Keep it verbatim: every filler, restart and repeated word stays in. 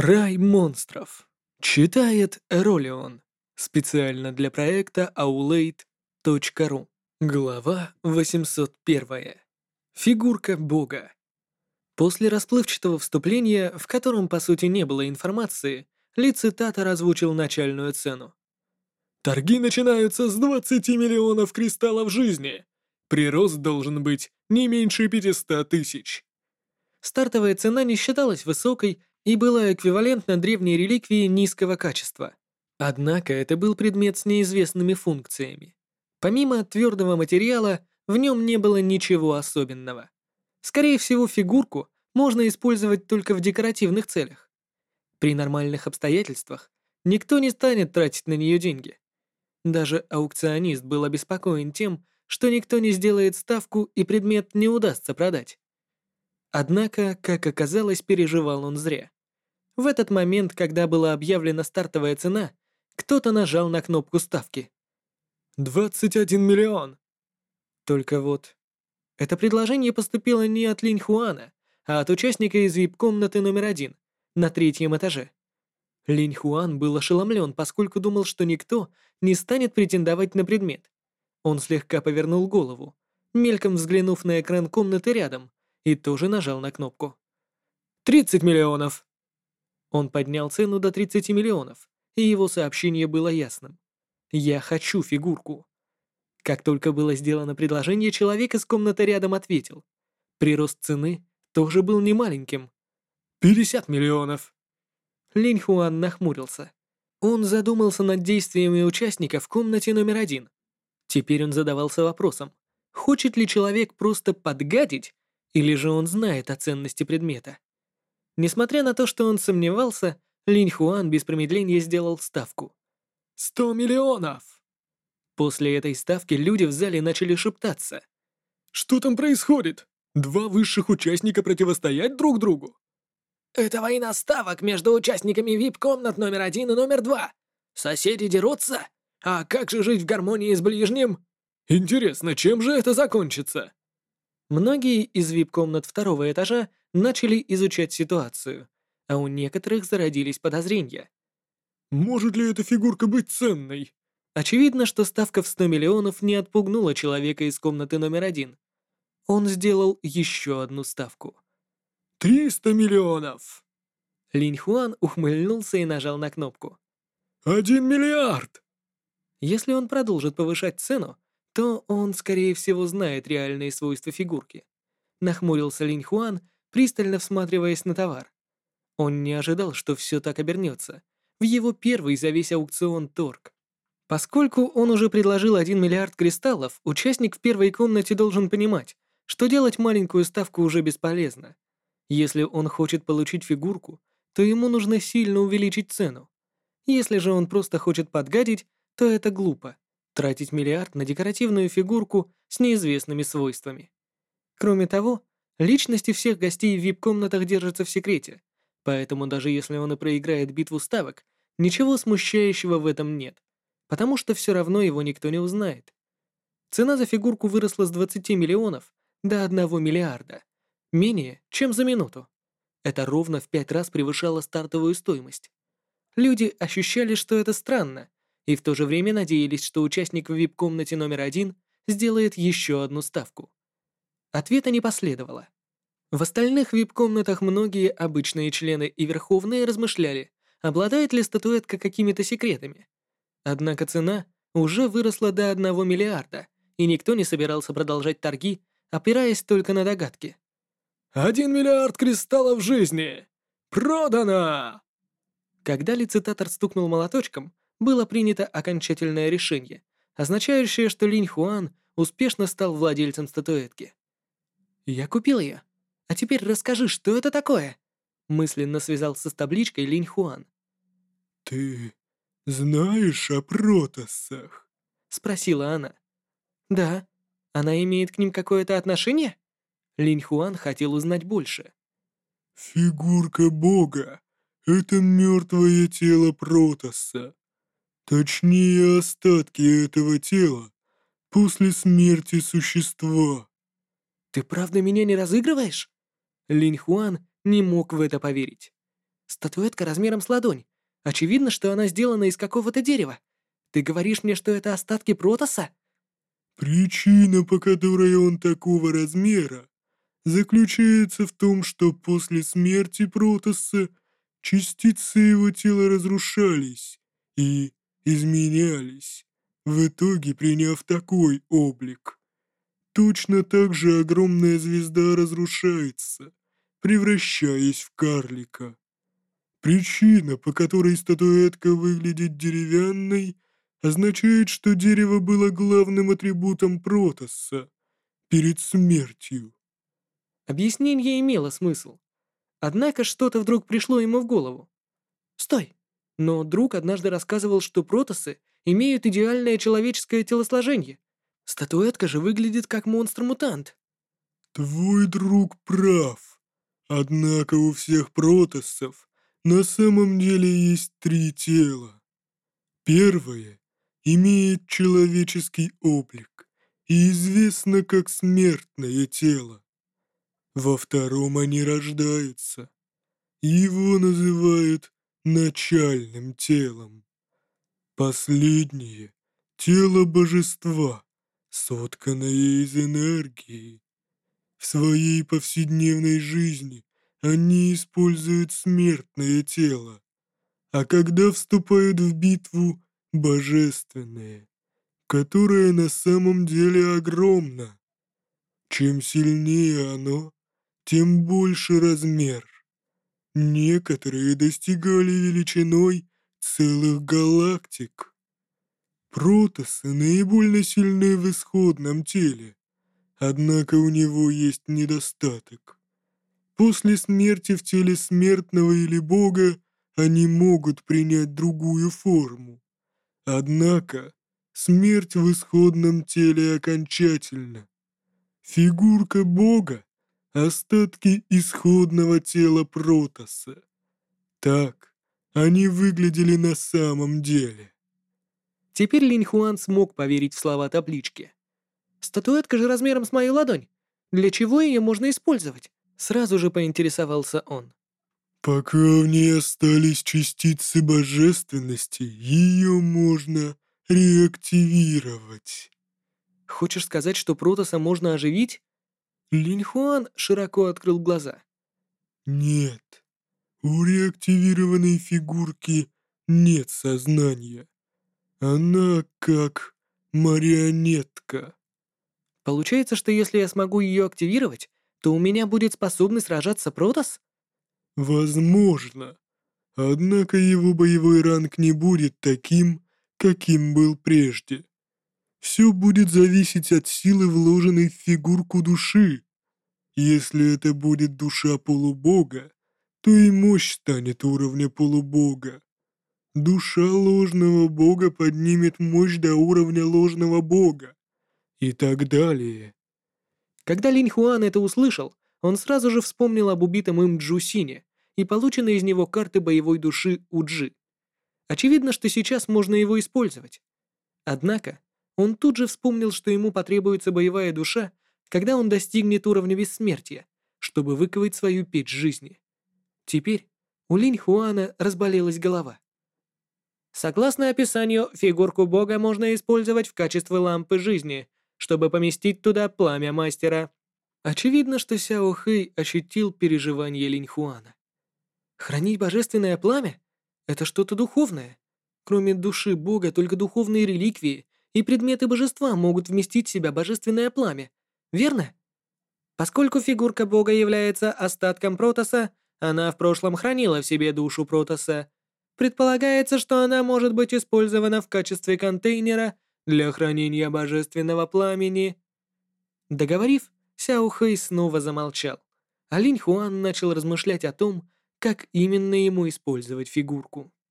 Рай монстров. Читает Эролион. Специально для проекта аулейт точка ру. Глава восемьсот один. Фигурка бога. После расплывчатого вступления, в котором по сути не было информации, лицитатор озвучил начальную цену. Торги начинаются с двадцати миллионов кристаллов жизни. Прирост должен быть не меньше пятисот тысяч. Стартовая цена не считалась высокой и была эквивалентна древней реликвии низкого качества. Однако это был предмет с неизвестными функциями. Помимо твердого материала, в нем не было ничего особенного. Скорее всего, фигурку можно использовать только в декоративных целях. При нормальных обстоятельствах никто не станет тратить на нее деньги. Даже аукционист был обеспокоен тем, что никто не сделает ставку и предмет не удастся продать. Однако, как оказалось, переживал он зря. В этот момент, когда была объявлена стартовая цена, кто-то нажал на кнопку ставки. «двадцать один миллион!» Только вот... Это предложение поступило не от Линь Хуана, а от участника из ви ай пи-комнаты номер один, на третьем этаже. Линь Хуан был ошеломлен, поскольку думал, что никто не станет претендовать на предмет. Он слегка повернул голову, мельком взглянув на экран комнаты рядом, и тоже нажал на кнопку. «тридцать миллионов!» Он поднял цену до тридцати миллионов, и его сообщение было ясным. «Я хочу фигурку». Как только было сделано предложение, человек из комнаты рядом ответил. Прирост цены тоже был немаленьким. «пятьдесят миллионов!» Линь Хуан нахмурился. Он задумался над действиями участника в комнате номер один. Теперь он задавался вопросом, хочет ли человек просто подгадить, или же он знает о ценности предмета. Несмотря на то, что он сомневался, Линь Хуан без промедления сделал ставку. «Сто миллионов!» После этой ставки люди в зале начали шептаться. «Что там происходит? Два высших участника противостоять друг другу?» «Это война ставок между участниками ви ай пи-комнат номер один и номер два. Соседи дерутся? А как же жить в гармонии с ближним?» «Интересно, чем же это закончится?» Многие из ви ай пи-комнат второго этажа начали изучать ситуацию, а у некоторых зародились подозрения. «Может ли эта фигурка быть ценной?» Очевидно, что ставка в сто миллионов не отпугнула человека из комнаты номер один. Он сделал еще одну ставку. «триста миллионов!» Линь Хуан ухмыльнулся и нажал на кнопку. «Один миллиард!» Если он продолжит повышать цену, то он, скорее всего, знает реальные свойства фигурки. Нахмурился Линь Хуан, пристально всматриваясь на товар. Он не ожидал, что все так обернется. В его первый за весь аукцион торг. Поскольку он уже предложил один миллиард кристаллов, участник в первой комнате должен понимать, что делать маленькую ставку уже бесполезно. Если он хочет получить фигурку, то ему нужно сильно увеличить цену. Если же он просто хочет подгадить, то это глупо — тратить миллиард на декоративную фигурку с неизвестными свойствами. Кроме того, личности всех гостей в ви ай пи-комнатах держатся в секрете, поэтому даже если он и проиграет битву ставок, ничего смущающего в этом нет, потому что все равно его никто не узнает. Цена за фигурку выросла с двадцати миллионов до одного миллиарда, менее чем за минуту. Это ровно в пять раз превышало стартовую стоимость. Люди ощущали, что это странно, и в то же время надеялись, что участник в ви ай пи-комнате номер один сделает еще одну ставку. Ответа не последовало. В остальных ви ай пи-комнатах многие обычные члены и верховные размышляли, обладает ли статуэтка какими-то секретами. Однако цена уже выросла до одного миллиарда, и никто не собирался продолжать торги, опираясь только на догадки. «Один миллиард кристаллов жизни! Продано!» Когда лицитатор стукнул молоточком, было принято окончательное решение, означающее, что Линь Хуан успешно стал владельцем статуэтки. «Я купил ее. А теперь расскажи, что это такое?» Мысленно связался с табличкой Линь Хуан. «Ты знаешь о протоссах?» — спросила она. «Да. Она имеет к ним какое-то отношение?» Линь Хуан хотел узнать больше. «Фигурка бога — это мертвое тело протосса. Точнее, остатки этого тела после смерти существа». «Ты правда меня не разыгрываешь?» Линь Хуан не мог в это поверить. Статуэтка размером с ладонь. Очевидно, что она сделана из какого-то дерева. Ты говоришь мне, что это остатки Протоса? Причина, по которой он такого размера, заключается в том, что после смерти Протосса частицы его тела разрушались и изменялись, в итоге приняв такой облик. Точно так же огромная звезда разрушается, превращаясь в карлика. Причина, по которой статуэтка выглядит деревянной, означает, что дерево было главным атрибутом Протосса перед смертью. Объяснение имело смысл. Однако что-то вдруг пришло ему в голову. Стой! Но друг однажды рассказывал, что протосы имеют идеальное человеческое телосложение. Статуэтка же выглядит как монстр-мутант. Твой друг прав. Однако у всех протоссов на самом деле есть три тела. Первое имеет человеческий облик и известно как смертное тело. Во втором они рождаются. Его называют начальным телом. Последнее — тело божества, сотканное из энергии. В своей повседневной жизни они используют смертное тело, а когда вступают в битву — божественное, которое на самом деле огромно. Чем сильнее оно, тем больше размер. Некоторые достигали величиной целых галактик. Протосы наиболее сильны в исходном теле, однако у него есть недостаток. После смерти в теле смертного или бога они могут принять другую форму. Однако смерть в исходном теле окончательна. Фигурка бога — остатки исходного тела Протоса. Так они выглядели на самом деле. Теперь Линь Хуан смог поверить в слова таблички. Статуэтка же размером с мою ладонь. Для чего ее можно использовать? Сразу же поинтересовался он. Пока в ней остались частицы божественности, ее можно реактивировать. Хочешь сказать, что Протоса можно оживить? Линь Хуан широко открыл глаза. Нет, у реактивированной фигурки нет сознания. Она как марионетка. Получается, что если я смогу ее активировать, то у меня будет способность сражаться Протос? Возможно. Однако его боевой ранг не будет таким, каким был прежде. Все будет зависеть от силы, вложенной в фигурку души. Если это будет душа полубога, то и мощь станет уровня полубога. Душа ложного бога поднимет мощь до уровня ложного бога. И так далее. Когда Линь Хуан это услышал, он сразу же вспомнил об убитом им Джу Сине и полученной из него карты боевой души Уджи. Очевидно, что сейчас можно его использовать. Однако, он тут же вспомнил, что ему потребуется боевая душа, когда он достигнет уровня бессмертия, чтобы выковать свою печь жизни. Теперь у Линь Хуана разболелась голова. Согласно описанию, фигурку бога можно использовать в качестве лампы жизни, чтобы поместить туда пламя мастера. Очевидно, что Сяо Хэй ощутил переживания Линь Хуана. Хранить божественное пламя — это что-то духовное. Кроме души бога, только духовные реликвии и предметы божества могут вместить в себя божественное пламя, верно? Поскольку фигурка бога является остатком Протоса, она в прошлом хранила в себе душу Протоса. Предполагается, что она может быть использована в качестве контейнера для хранения божественного пламени. Договорив, Сяо Хэй снова замолчал, а Линь Хуан начал размышлять о том, как именно ему использовать фигурку.